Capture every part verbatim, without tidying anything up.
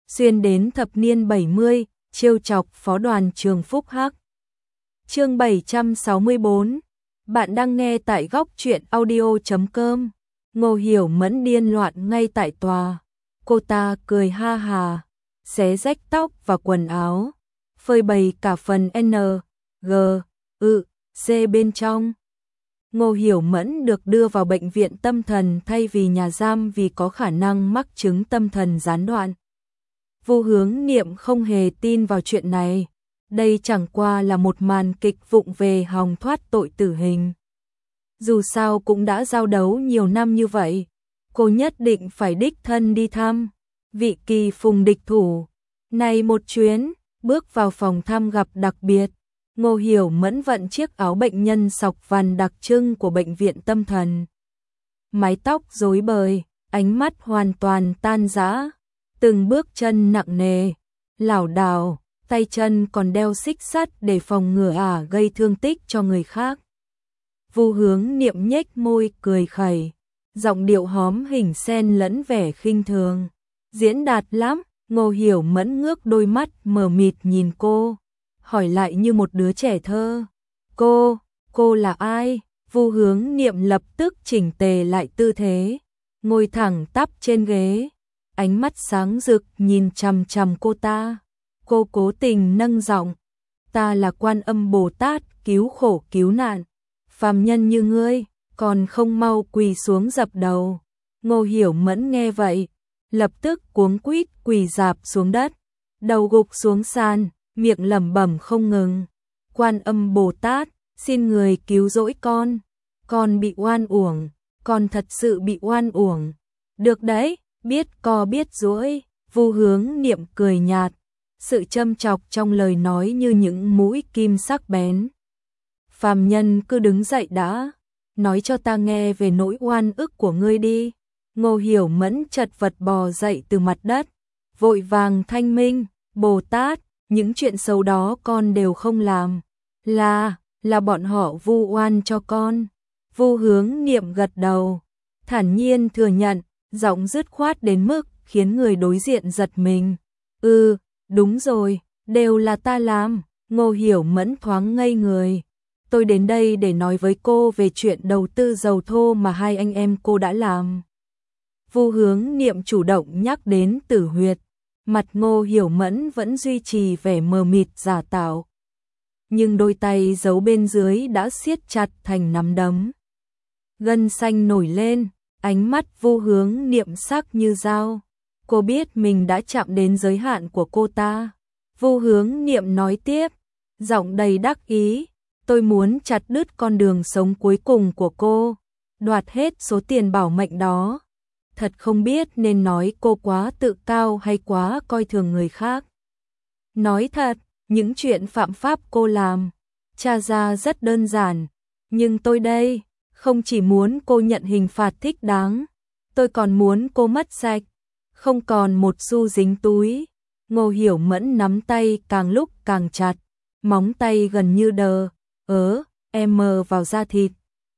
xuyên đến thập niên bảy mươi, trêu chọc phó đoàn trường Phúc Hắc. Chương bảy trăm sáu mươi tư. Bạn đang nghe tại góc truyện audio chấm com. Ngô Hiểu Mẫn điên loạn ngay tại tòa. Cô ta cười ha hà, xé rách tóc và quần áo, phơi bày cả phần N, G, ư, C bên trong. Ngô Hiểu Mẫn được đưa vào bệnh viện tâm thần thay vì nhà giam vì có khả năng mắc chứng tâm thần gián đoạn. Vu Hướng Niệm không hề tin vào chuyện này. Đây chẳng qua là một màn kịch vụng về hòng thoát tội tử hình. Dù sao cũng đã giao đấu nhiều năm như vậy, cô nhất định phải đích thân đi thăm vị Kỳ Phùng địch thủ. Này một chuyến, bước vào phòng thăm gặp đặc biệt, Ngô Hiểu Mẫn vận chiếc áo bệnh nhân sọc vằn đặc trưng của bệnh viện tâm thần. Mái tóc rối bời, ánh mắt hoàn toàn tan rã, từng bước chân nặng nề, lảo đảo, tay chân còn đeo xích sắt để phòng ngừa ả gây thương tích cho người khác. Vu Hướng Niệm nhếch môi cười khẩy, giọng điệu hóm hình xen lẫn vẻ khinh thường. Diễn đạt lắm. Ngô Hiểu Mẫn ngước đôi mắt mờ mịt nhìn cô, hỏi lại như một đứa trẻ thơ. Cô, cô là ai? Vu Hướng Niệm lập tức chỉnh tề lại tư thế, ngồi thẳng tắp trên ghế, ánh mắt sáng rực nhìn chằm chằm cô ta. Cô cố tình nâng giọng, ta là Quan Âm Bồ Tát cứu khổ cứu nạn, phàm nhân như ngươi, còn không mau quỳ xuống dập đầu. Ngô Hiểu Mẫn nghe vậy, lập tức cuống quýt quỳ rạp xuống đất, đầu gục xuống sàn, miệng lẩm bẩm không ngừng. Quan Âm Bồ Tát, xin người cứu rỗi con, con bị oan uổng, con thật sự bị oan uổng. Được đấy, biết co biết dỗi. Vu Hướng Niệm cười nhạt, sự châm chọc trong lời nói như những mũi kim sắc bén. Phàm nhân cứ đứng dậy đã, nói cho ta nghe về nỗi oan ức của ngươi đi. Ngô Hiểu Mẫn chật vật bò dậy từ mặt đất, vội vàng thanh minh, Bồ Tát, những chuyện xấu đó con đều không làm, là, là bọn họ vu oan cho con. Vu Hướng Niệm gật đầu, thản nhiên thừa nhận, giọng dứt khoát đến mức khiến người đối diện giật mình. Ừ, đúng rồi, đều là ta làm. Ngô Hiểu Mẫn thoáng ngây người. Tôi đến đây để nói với cô về chuyện đầu tư dầu thô mà hai anh em cô đã làm. Vu Hướng Niệm chủ động nhắc đến Tử Huyệt, mặt Ngô Hiểu Mẫn vẫn duy trì vẻ mờ mịt giả tạo, nhưng đôi tay giấu bên dưới đã siết chặt thành nắm đấm. Gân xanh nổi lên, ánh mắt Vu Hướng Niệm sắc như dao. Cô biết mình đã chạm đến giới hạn của cô ta. Vu Hướng Niệm nói tiếp, giọng đầy đắc ý, tôi muốn chặt đứt con đường sống cuối cùng của cô, đoạt hết số tiền bảo mệnh đó. Thật không biết nên nói cô quá tự cao hay quá coi thường người khác. Nói thật, những chuyện phạm pháp cô làm, tra ra rất đơn giản, nhưng tôi đây, không chỉ muốn cô nhận hình phạt thích đáng, tôi còn muốn cô mất sạch, không còn một xu dính túi. Ngô Hiểu Mẫn nắm tay càng lúc càng chặt, móng tay gần như đờ, ớ, em mờ vào da thịt.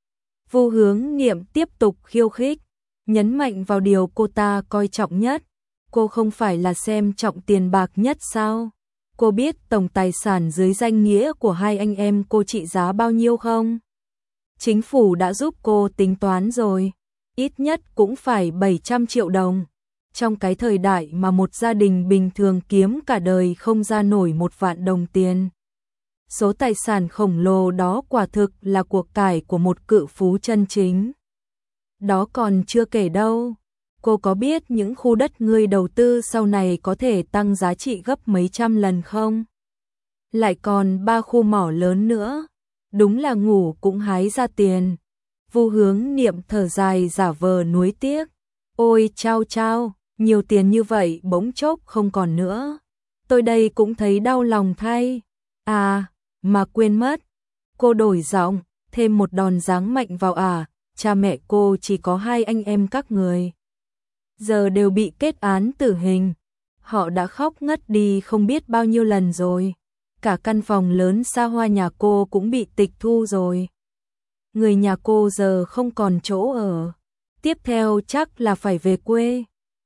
Vu Hướng Niệm tiếp tục khiêu khích, nhấn mạnh vào điều cô ta coi trọng nhất. Cô không phải là xem trọng tiền bạc nhất sao? Cô biết tổng tài sản dưới danh nghĩa của hai anh em cô trị giá bao nhiêu không? Chính phủ đã giúp cô tính toán rồi, ít nhất cũng phải bảy trăm triệu đồng. Trong cái thời đại mà một gia đình bình thường kiếm cả đời không ra nổi một vạn đồng tiền. Số tài sản khổng lồ đó quả thực là cuộc cải của một cự phú chân chính. Đó còn chưa kể đâu. Cô có biết những khu đất ngươi đầu tư sau này có thể tăng giá trị gấp mấy trăm lần không? Lại còn ba khu mỏ lớn nữa. Đúng là ngủ cũng hái ra tiền. Vu Hướng Niệm thở dài giả vờ nuối tiếc. Ôi chao chao, nhiều tiền như vậy bỗng chốc không còn nữa. Tôi đây cũng thấy đau lòng thay. À, mà quên mất. Cô đổi giọng, thêm một đòn giáng mạnh vào à. Cha mẹ cô chỉ có hai anh em các người, giờ đều bị kết án tử hình. Họ đã khóc ngất đi không biết bao nhiêu lần rồi. Cả căn phòng lớn xa hoa nhà cô cũng bị tịch thu rồi. Người nhà cô giờ không còn chỗ ở. Tiếp theo chắc là phải về quê.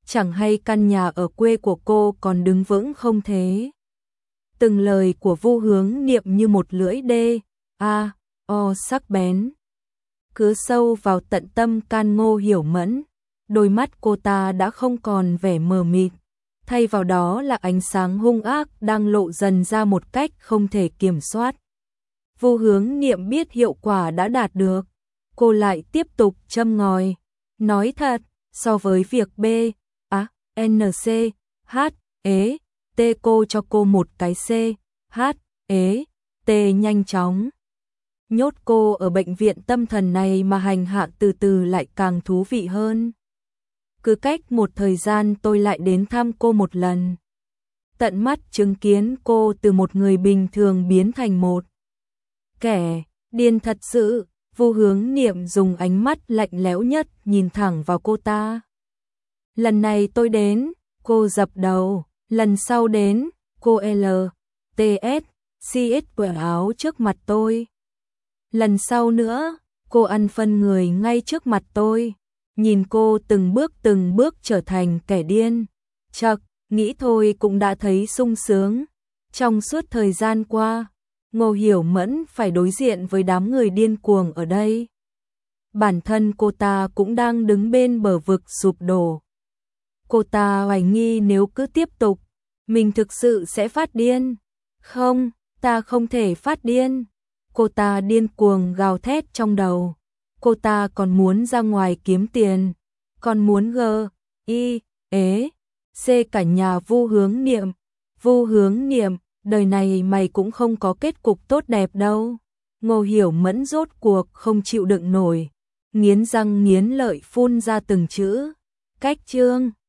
chẳng hay căn nhà ở quê của cô còn đứng vững không thế. Từng lời của Vu Hướng Niệm như một lưỡi đê, a, o sắc bén, cứ sâu vào tận tâm can Ngô Hiểu Mẫn. Đôi mắt cô ta đã không còn vẻ mờ mịt, thay vào đó là ánh sáng hung ác đang lộ dần ra một cách không thể kiểm soát. Vu Hướng Niệm biết hiệu quả đã đạt được, cô lại tiếp tục châm ngòi, nói thật, so với việc B, A, N, C, H, E, T cô cho cô một cái C, H, E, T nhanh chóng. Nhốt cô ở bệnh viện tâm thần này mà hành hạ từ từ lại càng thú vị hơn. Cứ cách một thời gian tôi lại đến thăm cô một lần. Tận mắt chứng kiến cô từ một người bình thường biến thành một kẻ điên thật sự. Vu Hướng Niệm dùng ánh mắt lạnh lẽo nhất nhìn thẳng vào cô ta. Lần này tôi đến, cô dập đầu. Lần sau đến, cô L, T, S, C, S quở áo trước mặt tôi. Lần sau nữa, cô ăn phân người ngay trước mặt tôi. Nhìn cô từng bước từng bước trở thành kẻ điên. Chậc, nghĩ thôi cũng đã thấy sung sướng. Trong suốt thời gian qua, Ngô Hiểu Mẫn phải đối diện với đám người điên cuồng ở đây. Bản thân cô ta cũng đang đứng bên bờ vực sụp đổ. Cô ta hoài nghi nếu cứ tiếp tục, mình thực sự sẽ phát điên. Không, ta không thể phát điên. Cô ta điên cuồng gào thét trong đầu. Cô ta còn muốn ra ngoài kiếm tiền, còn muốn G, I, ế, C cả nhà Vu Hướng Niệm. Vu Hướng Niệm, đời này mày cũng không có kết cục tốt đẹp đâu. Ngô Hiểu Mẫn rốt cuộc không chịu đựng nổi, nghiến răng nghiến lợi phun ra từng chữ. Cách chương